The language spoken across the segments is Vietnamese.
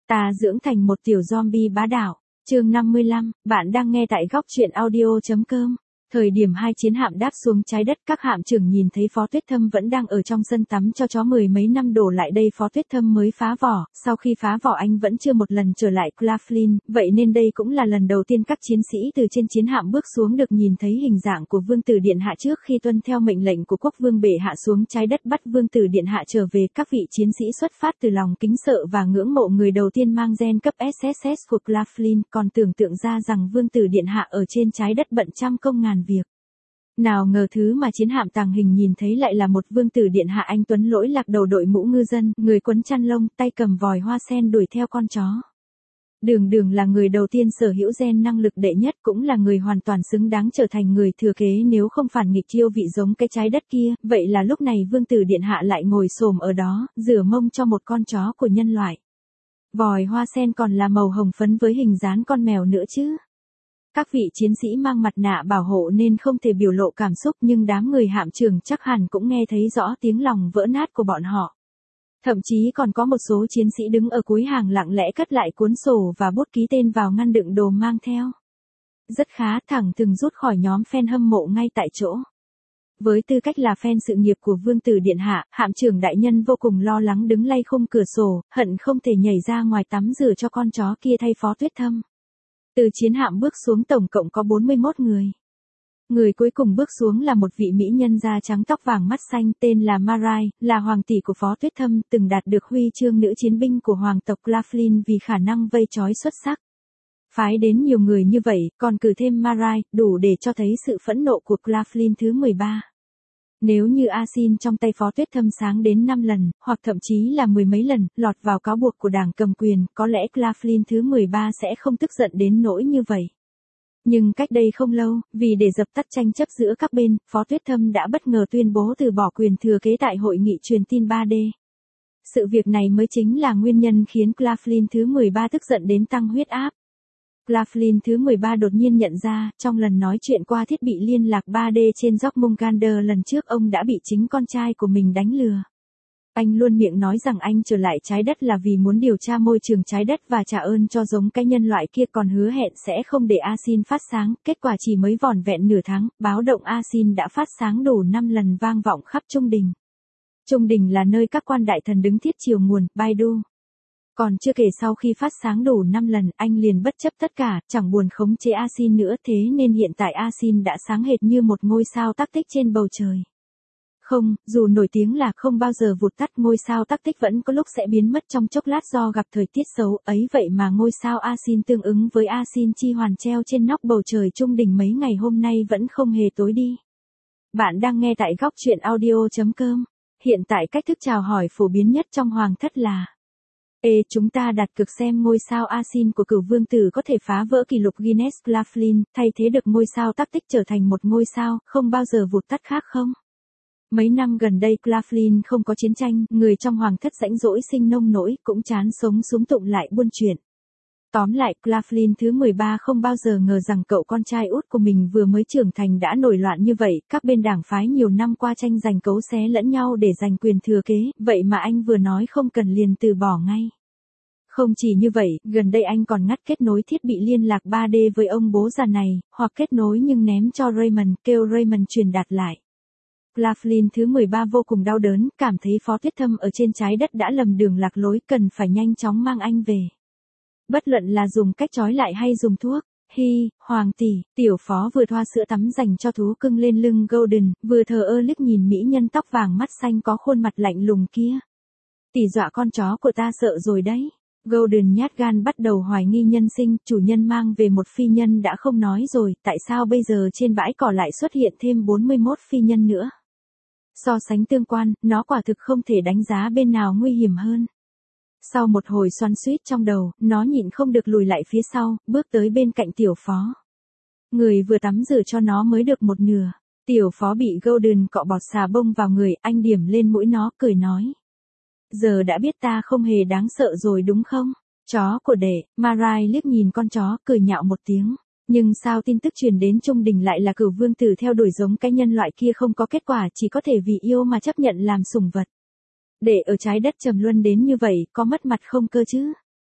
Ta dưỡng thành một tiểu zombie bá đạo. Chương 55, bạn đang nghe tại góc truyện audio.com. Thời điểm hai chiến hạm đáp xuống trái đất, các hạm trưởng nhìn thấy Phó Tuyết Thâm vẫn đang ở trong sân tắm cho chó mười mấy năm đổ lại đây Phó Tuyết Thâm mới phá vỏ, sau khi phá vỏ anh vẫn chưa một lần trở lại Claflin, vậy nên đây cũng là lần đầu tiên các chiến sĩ từ trên chiến hạm bước xuống được nhìn thấy hình dạng của Vương tử Điện Hạ trước khi tuân theo mệnh lệnh của Quốc vương bệ hạ xuống trái đất bắt Vương tử Điện Hạ trở về. Các vị chiến sĩ xuất phát từ lòng kính sợ và ngưỡng mộ người đầu tiên mang gen cấp SSS của Claflin, còn tưởng tượng ra rằng Vương tử Điện Hạ ở trên trái đất bận trăm công ngàn việc. Nào ngờ thứ mà chiến hạm tàng hình nhìn thấy lại là một Vương tử Điện Hạ anh tuấn lỗi lạc đầu đội mũ ngư dân, người quấn chăn lông, tay cầm vòi hoa sen đuổi theo con chó. Đường là người đầu tiên sở hữu gen năng lực đệ nhất, cũng là người hoàn toàn xứng đáng trở thành người thừa kế nếu không phản nghịch chiêu vị giống cái trái đất kia. Vậy là lúc này Vương tử Điện Hạ lại ngồi xổm ở đó, rửa mông cho một con chó của nhân loại. Vòi hoa sen còn là màu hồng phấn với hình dán con mèo nữa chứ. Các vị chiến sĩ mang mặt nạ bảo hộ nên không thể biểu lộ cảm xúc, nhưng đám người hạm trưởng chắc hẳn cũng nghe thấy rõ tiếng lòng vỡ nát của bọn họ. Thậm chí còn có một số chiến sĩ đứng ở cuối hàng lặng lẽ cất lại cuốn sổ và bút ký tên vào ngăn đựng đồ mang theo. Rất khá, thẳng thừng rút khỏi nhóm fan hâm mộ ngay tại chỗ. Với tư cách là fan sự nghiệp của Vương tử Điện Hạ, hạm trưởng đại nhân vô cùng lo lắng đứng lay khung cửa sổ, hận không thể nhảy ra ngoài tắm rửa cho con chó kia thay Phó Tuyết Thâm. Từ chiến hạm bước xuống tổng cộng có 41 người. Người cuối cùng bước xuống là một vị mỹ nhân da trắng tóc vàng mắt xanh tên là Marai, là hoàng tỷ của Phó Tuyết Thâm, từng đạt được huy chương nữ chiến binh của hoàng tộc Claflin vì khả năng vây trói xuất sắc. Phái đến nhiều người như vậy, còn cử thêm Marai, đủ để cho thấy sự phẫn nộ của Claflin thứ 13. Nếu như Asin trong tay Phó Tuyết Thâm sáng đến 5 lần, hoặc thậm chí là mười mấy lần, lọt vào cáo buộc của đảng cầm quyền, có lẽ Claflin thứ 13 sẽ không tức giận đến nỗi như vậy. Nhưng cách đây không lâu, vì để dập tắt tranh chấp giữa các bên, Phó Tuyết Thâm đã bất ngờ tuyên bố từ bỏ quyền thừa kế tại hội nghị truyền tin 3D. Sự việc này mới chính là nguyên nhân khiến Claflin thứ 13 tức giận đến tăng huyết áp. Claflin thứ 13 đột nhiên nhận ra, trong lần nói chuyện qua thiết bị liên lạc 3D trên Jormungandr lần trước ông đã bị chính con trai của mình đánh lừa. Anh luôn miệng nói rằng anh trở lại trái đất là vì muốn điều tra môi trường trái đất và trả ơn cho giống cái nhân loại kia, còn hứa hẹn sẽ không để Asin phát sáng. Kết quả chỉ mới vỏn vẹn nửa tháng, báo động Asin đã phát sáng đủ 5 lần vang vọng khắp Trung Đình. Trung Đình là nơi các quan đại thần đứng thiết chiều nguồn, Baidu. Còn chưa kể sau khi phát sáng đủ 5 lần, anh liền bất chấp tất cả, chẳng buồn khống chế Asin nữa, thế nên hiện tại Asin đã sáng hệt như một ngôi sao tắc tích trên bầu trời. Không, dù nổi tiếng là không bao giờ vụt tắt, ngôi sao tắc tích vẫn có lúc sẽ biến mất trong chốc lát do gặp thời tiết xấu, ấy vậy mà ngôi sao Asin tương ứng với Asin chi hoàn treo trên nóc bầu trời Trung Đình mấy ngày hôm nay vẫn không hề tối đi. Bạn đang nghe tại góc truyện audio.com. Hiện tại cách thức chào hỏi phổ biến nhất trong hoàng thất là: chúng ta đặt cược xem ngôi sao Asin của cửu vương tử có thể phá vỡ kỷ lục Guinness Claflin, thay thế được ngôi sao tắc tích trở thành một ngôi sao không bao giờ vụt tắt khác không? Mấy năm gần đây Claflin không có chiến tranh, người trong hoàng thất rãnh rỗi sinh nông nỗi, cũng chán sống súm tụng lại buôn chuyện. Tóm lại, Claflin thứ 13 không bao giờ ngờ rằng cậu con trai út của mình vừa mới trưởng thành đã nổi loạn như vậy. Các bên đảng phái nhiều năm qua tranh giành cấu xé lẫn nhau để giành quyền thừa kế, vậy mà anh vừa nói không cần liền từ bỏ ngay. Không chỉ như vậy, gần đây anh còn ngắt kết nối thiết bị liên lạc 3D với ông bố già này, hoặc kết nối nhưng ném cho Raymond, kêu Raymond truyền đạt lại. Claflin thứ 13 vô cùng đau đớn, cảm thấy Phó Tuyết Thâm ở trên trái đất đã lầm đường lạc lối, cần phải nhanh chóng mang anh về. Bất luận là dùng cách trói lại hay dùng thuốc. Hoàng tỷ, tiểu phó vừa thoa sữa tắm dành cho thú cưng lên lưng Golden, vừa thờ ơ liếc nhìn mỹ nhân tóc vàng mắt xanh có khuôn mặt lạnh lùng kia. Tỷ dọa con chó của ta sợ rồi đấy. Golden nhát gan bắt đầu hoài nghi nhân sinh, chủ nhân mang về một phi nhân đã không nói rồi, tại sao bây giờ trên bãi cỏ lại xuất hiện thêm 41 phi nhân nữa? So sánh tương quan, nó quả thực không thể đánh giá bên nào nguy hiểm hơn. Sau một hồi xoắn xuýt trong đầu, nó nhịn không được lùi lại phía sau, bước tới bên cạnh tiểu phó. Người vừa tắm rửa cho nó mới được một nửa. Tiểu phó bị Golden cọ bọt xà bông vào người, anh điểm lên mũi nó, cười nói: giờ đã biết ta không hề đáng sợ rồi đúng không? Chó của đệ. Marai liếc nhìn con chó, cười nhạo một tiếng. Nhưng sao tin tức truyền đến Trung Đình lại là cửu vương tử theo đuổi giống cái nhân loại kia không có kết quả, chỉ có thể vì yêu mà chấp nhận làm sủng vật. Để ở trái đất trầm luân đến như vậy, có mất mặt không cơ chứ?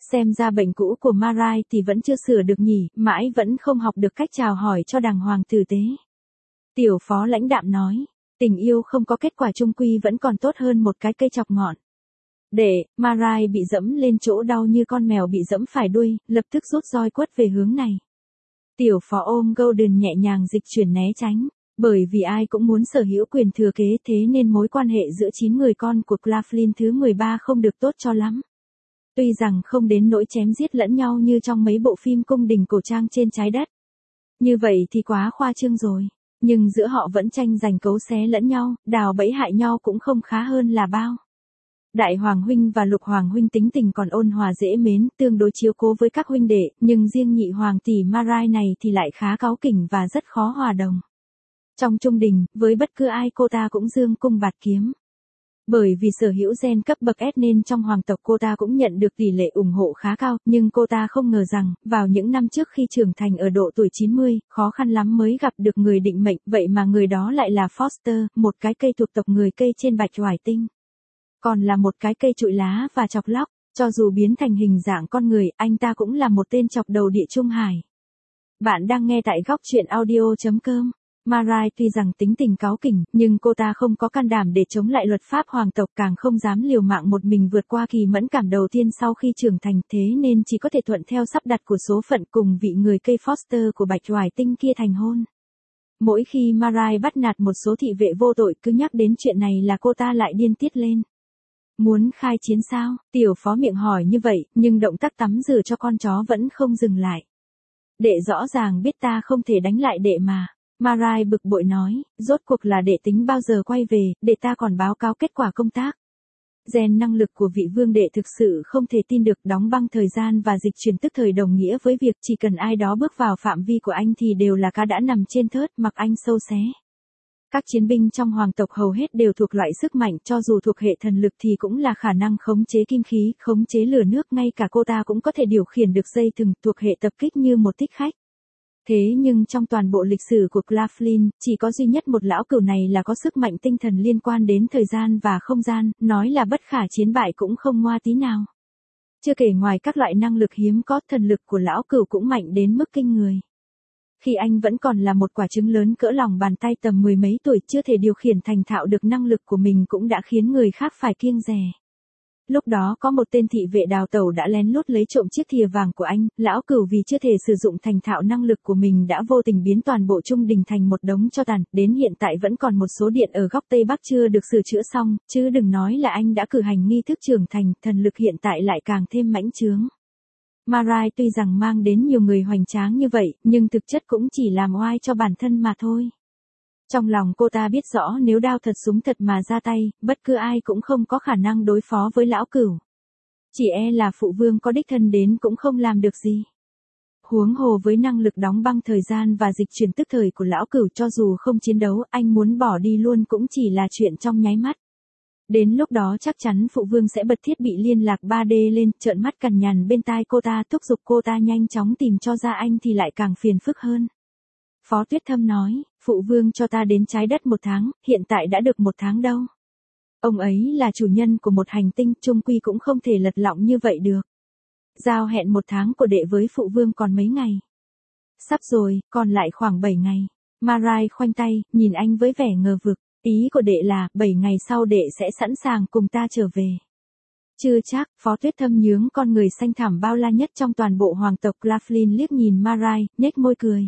Xem ra bệnh cũ của Marai thì vẫn chưa sửa được nhỉ, mãi vẫn không học được cách chào hỏi cho đàng hoàng tử tế. Tiểu Phó lãnh đạm nói, tình yêu không có kết quả chung quy vẫn còn tốt hơn một cái cây chọc ngọn. Đệ, Marai bị dẫm lên chỗ đau như con mèo bị dẫm phải đuôi, lập tức rút roi quất về hướng này. Tiểu Phó ôm Golden nhẹ nhàng dịch chuyển né tránh. Bởi vì ai cũng muốn sở hữu quyền thừa kế thế nên mối quan hệ giữa 9 người con của Claflin thứ 13 không được tốt cho lắm. Tuy rằng không đến nỗi chém giết lẫn nhau như trong mấy bộ phim cung đình cổ trang trên trái đất. Như vậy thì quá khoa trương rồi. Nhưng giữa họ vẫn tranh giành cấu xé lẫn nhau, đào bẫy hại nhau cũng không khá hơn là bao. Đại Hoàng huynh và Lục Hoàng huynh tính tình còn ôn hòa dễ mến, tương đối chiếu cố với các huynh đệ, nhưng riêng nhị hoàng tỷ Marai này thì lại khá cáu kỉnh và rất khó hòa đồng. Trong trung đình, với bất cứ ai cô ta cũng dương cung bạt kiếm. Bởi vì sở hữu gen cấp bậc S nên trong hoàng tộc cô ta cũng nhận được tỷ lệ ủng hộ khá cao, nhưng cô ta không ngờ rằng, vào những năm trước khi trưởng thành ở độ tuổi 90, khó khăn lắm mới gặp được người định mệnh, vậy mà người đó lại là Foster, một cái cây thuộc tộc người cây trên Bạch Hoài Tinh. Còn là một cái cây trụi lá và chọc lóc, cho dù biến thành hình dạng con người, anh ta cũng là một tên chọc đầu địa Trung Hải. Bạn đang nghe tại góc truyện audio.com. Marai tuy rằng tính tình cáu kỉnh, nhưng cô ta không có can đảm để chống lại luật pháp hoàng tộc, càng không dám liều mạng một mình vượt qua kỳ mẫn cảm đầu tiên sau khi trưởng thành, thế nên chỉ có thể thuận theo sắp đặt của số phận cùng vị người cây Foster của Bạch Hoài Tinh kia thành hôn. Mỗi khi Marai bắt nạt một số thị vệ vô tội cứ nhắc đến chuyện này là cô ta lại điên tiết lên. Muốn khai chiến sao? Tiểu Phó miệng hỏi như vậy, nhưng động tác tắm rửa cho con chó vẫn không dừng lại. Đệ rõ ràng biết ta không thể đánh lại đệ mà. Marai bực bội nói, rốt cuộc là đệ tính bao giờ quay về, để ta còn báo cáo kết quả công tác. Gen năng lực của vị vương đệ thực sự không thể tin được, đóng băng thời gian và dịch chuyển tức thời đồng nghĩa với việc chỉ cần ai đó bước vào phạm vi của anh thì đều là cá đã nằm trên thớt mặc anh sâu xé. Các chiến binh trong hoàng tộc hầu hết đều thuộc loại sức mạnh, cho dù thuộc hệ thần lực thì cũng là khả năng khống chế kim khí, khống chế lửa nước, ngay cả cô ta cũng có thể điều khiển được dây thừng, thuộc hệ tập kích như một thích khách. Thế nhưng trong toàn bộ lịch sử của Claflin, chỉ có duy nhất một lão cửu này là có sức mạnh tinh thần liên quan đến thời gian và không gian, nói là bất khả chiến bại cũng không ngoa tí nào. Chưa kể ngoài các loại năng lực hiếm có, thần lực của lão cửu cũng mạnh đến mức kinh người. Khi anh vẫn còn là một quả trứng lớn cỡ lòng bàn tay tầm mười mấy tuổi, chưa thể điều khiển thành thạo được năng lực của mình cũng đã khiến người khác phải kiêng dè. Lúc đó có một tên thị vệ đào tẩu đã lén lút lấy trộm chiếc thìa vàng của anh, lão cửu vì chưa thể sử dụng thành thạo năng lực của mình đã vô tình biến toàn bộ trung đình thành một đống tro tàn, đến hiện tại vẫn còn một số điện ở góc Tây Bắc chưa được sửa chữa xong, chứ đừng nói là anh đã cử hành nghi thức trưởng thành, thần lực hiện tại lại càng thêm mãnh chướng. Marai tuy rằng mang đến nhiều người hoành tráng như vậy, nhưng thực chất cũng chỉ làm oai cho bản thân mà thôi. Trong lòng cô ta biết rõ nếu đao thật súng thật mà ra tay, bất cứ ai cũng không có khả năng đối phó với lão cửu. Chỉ e là phụ vương có đích thân đến cũng không làm được gì. Huống hồ với năng lực đóng băng thời gian và dịch chuyển tức thời của lão cửu, cho dù không chiến đấu, anh muốn bỏ đi luôn cũng chỉ là chuyện trong nháy mắt. Đến lúc đó chắc chắn phụ vương sẽ bật thiết bị liên lạc 3D lên, trợn mắt cằn nhằn bên tai cô ta, thúc giục cô ta nhanh chóng tìm cho ra anh thì lại càng phiền phức hơn. Phó Tuyết Thâm nói, phụ vương cho ta đến trái đất 1 tháng, hiện tại đã được 1 tháng đâu. Ông ấy là chủ nhân của một hành tinh, chung quy cũng không thể lật lọng như vậy được. Giao hẹn 1 tháng của đệ với phụ vương còn mấy ngày. Sắp rồi, còn lại khoảng 7 ngày. Marai khoanh tay, nhìn anh với vẻ ngờ vực. Ý của đệ là, 7 ngày sau đệ sẽ sẵn sàng cùng ta trở về. Chưa chắc. Phó Tuyết Thâm nhướng con người xanh thẳm bao la nhất trong toàn bộ hoàng tộc Claflin liếc nhìn Marai, nhếch môi cười.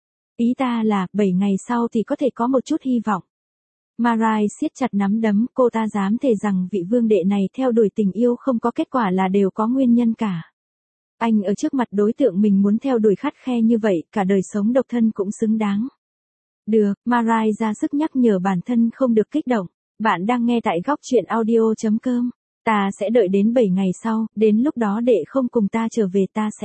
Ý ta là, 7 ngày sau thì có thể có một chút hy vọng. Marai siết chặt nắm đấm, cô ta dám thề rằng vị vương đệ này theo đuổi tình yêu không có kết quả là đều có nguyên nhân cả. Anh ở trước mặt đối tượng mình muốn theo đuổi khắt khe như vậy, cả đời sống độc thân cũng xứng đáng. Được, Marai ra sức nhắc nhở bản thân không được kích động. Bạn đang nghe tại góc truyện audio.com. Ta sẽ đợi đến 7 ngày sau, đến lúc đó đệ không cùng ta trở về ta sẽ.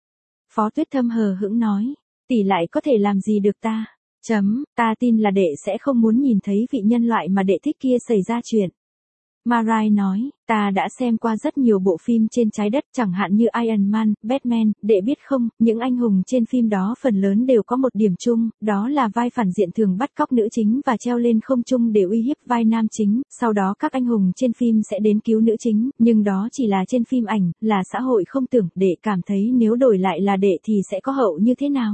Phó Tuyết Thâm hờ hững nói, tỷ lại có thể làm gì được ta? Ta tin là đệ sẽ không muốn nhìn thấy vị nhân loại mà đệ thích kia xảy ra chuyện. Marai nói, ta đã xem qua rất nhiều bộ phim trên trái đất chẳng hạn như Iron Man, Batman, để biết không, những anh hùng trên phim đó phần lớn đều có một điểm chung, đó là vai phản diện thường bắt cóc nữ chính và treo lên không trung để uy hiếp vai nam chính, sau đó các anh hùng trên phim sẽ đến cứu nữ chính, nhưng đó chỉ là trên phim ảnh, là xã hội không tưởng, để cảm thấy nếu đổi lại là đệ thì sẽ có hậu như thế nào.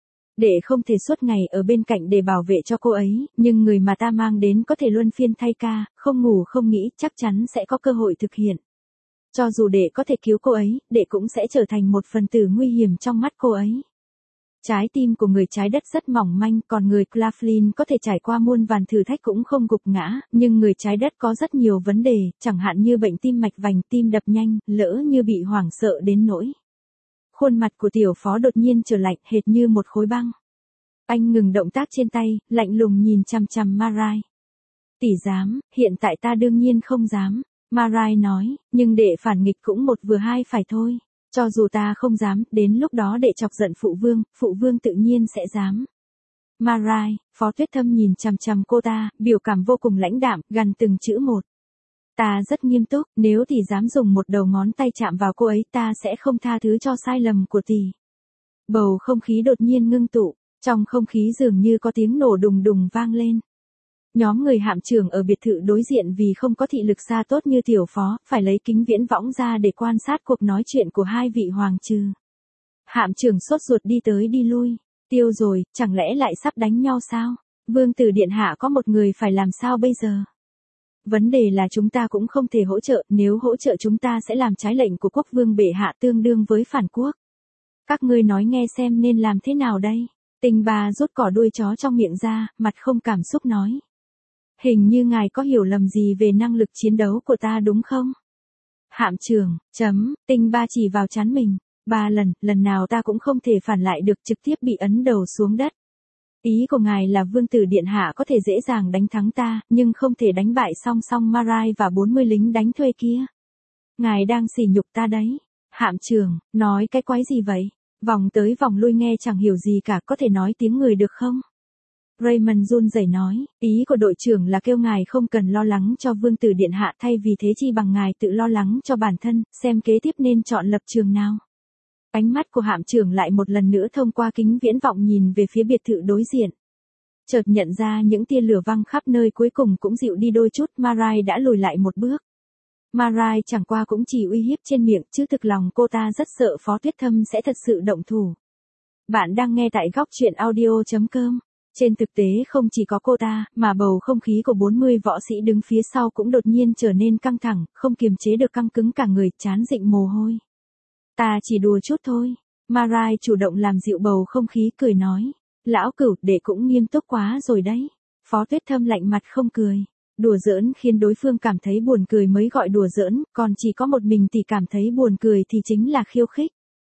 Đệ không thể suốt ngày ở bên cạnh để bảo vệ cho cô ấy, nhưng người mà ta mang đến có thể luân phiên thay ca, không ngủ không nghĩ, chắc chắn sẽ có cơ hội thực hiện. Cho dù đệ có thể cứu cô ấy, đệ cũng sẽ trở thành một phần tử nguy hiểm trong mắt cô ấy. Trái tim của người trái đất rất mỏng manh, còn người Claflin có thể trải qua muôn vàn thử thách cũng không gục ngã, nhưng người trái đất có rất nhiều vấn đề, chẳng hạn như bệnh tim mạch vành, tim đập nhanh, lỡ như bị hoảng sợ đến nỗi. Khuôn mặt của tiểu phó đột nhiên trở lạnh, hệt như một khối băng. Anh ngừng động tác trên tay, lạnh lùng nhìn chằm chằm Marai. Tỷ dám, hiện tại ta đương nhiên không dám. Marai nói, nhưng đệ phản nghịch cũng một vừa hai phải thôi. Cho dù ta không dám, đến lúc đó đệ chọc giận phụ vương tự nhiên sẽ dám. Marai, Phó Tuyết Thâm nhìn chằm chằm cô ta, biểu cảm vô cùng lãnh đạm, gằn từng chữ một. Ta rất nghiêm túc, nếu tỷ dám dùng một đầu ngón tay chạm vào cô ấy ta sẽ không tha thứ cho sai lầm của tỷ. Bầu không khí đột nhiên ngưng tụ, trong không khí dường như có tiếng nổ đùng đùng vang lên. Nhóm người hạm trưởng ở biệt thự đối diện vì không có thị lực xa tốt như tiểu phó, phải lấy kính viễn võng ra để quan sát cuộc nói chuyện của hai vị hoàng trừ. Hạm trưởng sốt ruột đi tới đi lui, tiêu rồi, chẳng lẽ lại sắp đánh nhau sao? Vương tử điện hạ có một người phải làm sao bây giờ? Vấn đề là chúng ta cũng không thể hỗ trợ, nếu hỗ trợ chúng ta sẽ làm trái lệnh của quốc vương bệ hạ tương đương với phản quốc. Các ngươi nói nghe xem nên làm thế nào đây? Tình bà rút cỏ đuôi chó trong miệng ra, mặt không cảm xúc nói. Hình như ngài có hiểu lầm gì về năng lực chiến đấu của ta đúng không? Hạm trưởng, Tình ba chỉ vào trán mình. 3 lần nào ta cũng không thể phản lại được, trực tiếp bị ấn đầu xuống đất. Ý của ngài là vương tử điện hạ có thể dễ dàng đánh thắng ta, nhưng không thể đánh bại song song Marai và 40 lính đánh thuê kia. Ngài đang sỉ nhục ta đấy. Hạm trưởng, nói cái quái gì vậy? Vòng tới vòng lui nghe chẳng hiểu gì cả, có thể nói tiếng người được không? Raymond run rẩy nói, ý của đội trưởng là kêu ngài không cần lo lắng cho vương tử điện hạ, thay vì thế chi bằng ngài tự lo lắng cho bản thân, xem kế tiếp nên chọn lập trường nào. Ánh mắt của hạm trưởng lại một lần nữa thông qua kính viễn vọng nhìn về phía biệt thự đối diện. Chợt nhận ra những tia lửa văng khắp nơi cuối cùng cũng dịu đi đôi chút, Marai đã lùi lại một bước. Marai chẳng qua cũng chỉ uy hiếp trên miệng, chứ thực lòng cô ta rất sợ Phó Tuyết Thâm sẽ thật sự động thủ. Bạn đang nghe tại góc truyện audio.com. Trên thực tế không chỉ có cô ta, mà bầu không khí của 40 võ sĩ đứng phía sau cũng đột nhiên trở nên căng thẳng, không kiềm chế được căng cứng cả người, trán rịn mồ hôi. Ta chỉ đùa chút thôi. Marai chủ động làm dịu bầu không khí, cười nói. Lão Cửu, đệ cũng nghiêm túc quá rồi đấy. Phó Tuyết Thâm lạnh mặt không cười. Đùa giỡn khiến đối phương cảm thấy buồn cười mới gọi đùa giỡn, còn chỉ có một mình thì cảm thấy buồn cười thì chính là khiêu khích.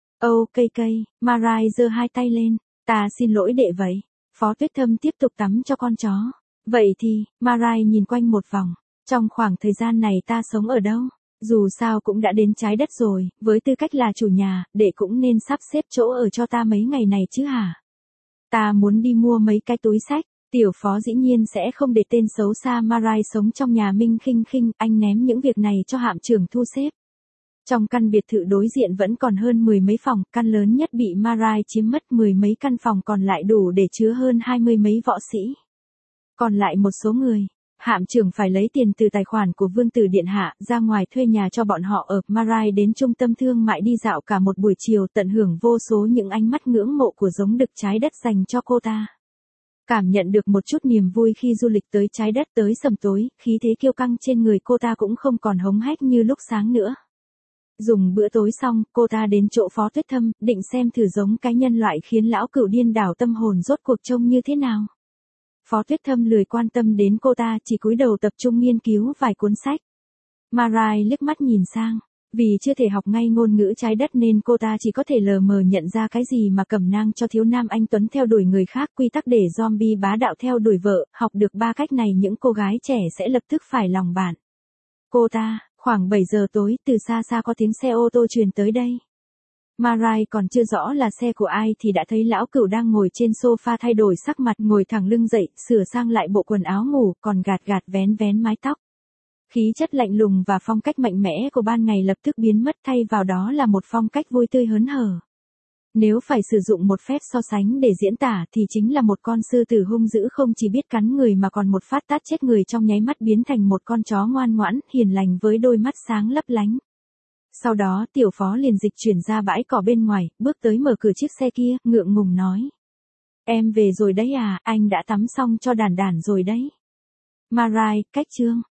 Ok, Marai giơ hai tay lên. Ta xin lỗi đệ vậy. Phó Tuyết Thâm tiếp tục tắm cho con chó. Vậy thì, Marai nhìn quanh một vòng. Trong khoảng thời gian này ta sống ở đâu? Dù sao cũng đã đến trái đất rồi, với tư cách là chủ nhà, đệ cũng nên sắp xếp chỗ ở cho ta mấy ngày này chứ hả? Ta muốn đi mua mấy cái túi xách. Tiểu phó dĩ nhiên sẽ không để tên xấu xa Marai sống trong nhà Minh Khinh Khinh, anh ném những việc này cho hạm trưởng thu xếp. Trong căn biệt thự đối diện vẫn còn hơn 10 mấy phòng, căn lớn nhất bị Marai chiếm mất, 10 mấy căn phòng còn lại đủ để chứa hơn 20 mấy võ sĩ. Còn lại một số người, hạm trưởng phải lấy tiền từ tài khoản của vương tử điện hạ ra ngoài thuê nhà cho bọn họ ở. Marai đến trung tâm thương mại đi dạo cả một buổi chiều, tận hưởng vô số những ánh mắt ngưỡng mộ của giống đực trái đất dành cho cô ta. Cảm nhận được một chút niềm vui khi du lịch tới trái đất tới sầm tối, khí thế kiêu căng trên người cô ta cũng không còn hống hách như lúc sáng nữa. Dùng bữa tối xong, cô ta đến chỗ Phó Tuyết Thâm, định xem thử giống cái nhân loại khiến lão Cửu điên đảo tâm hồn rốt cuộc trông như thế nào. Phó Tuyết Thâm lười quan tâm đến cô ta, chỉ cúi đầu tập trung nghiên cứu vài cuốn sách. Marai liếc mắt nhìn sang. Vì chưa thể học ngay ngôn ngữ trái đất nên cô ta chỉ có thể lờ mờ nhận ra cái gì mà cẩm nang cho thiếu nam anh tuấn theo đuổi người khác, quy tắc để zombie bá đạo theo đuổi vợ, học được 3 cách này những cô gái trẻ sẽ lập tức phải lòng bạn. Cô ta, khoảng 7 giờ tối, từ xa xa có tiếng xe ô tô truyền tới đây. Marai còn chưa rõ là xe của ai thì đã thấy lão Cửu đang ngồi trên sofa thay đổi sắc mặt, ngồi thẳng lưng dậy, sửa sang lại bộ quần áo ngủ, còn gạt vén mái tóc. Khí chất lạnh lùng và phong cách mạnh mẽ của ban ngày lập tức biến mất, thay vào đó là một phong cách vui tươi hớn hở. Nếu phải sử dụng một phép so sánh để diễn tả thì chính là một con sư tử hung dữ không chỉ biết cắn người mà còn một phát tát chết người trong nháy mắt, biến thành một con chó ngoan ngoãn, hiền lành với đôi mắt sáng lấp lánh. Sau đó Tiểu Phó liền dịch chuyển ra bãi cỏ bên ngoài, bước tới mở cửa chiếc xe kia, ngượng ngùng nói. Em về rồi đấy à, anh đã tắm xong cho đàn đàn rồi đấy. Marai, cách chương.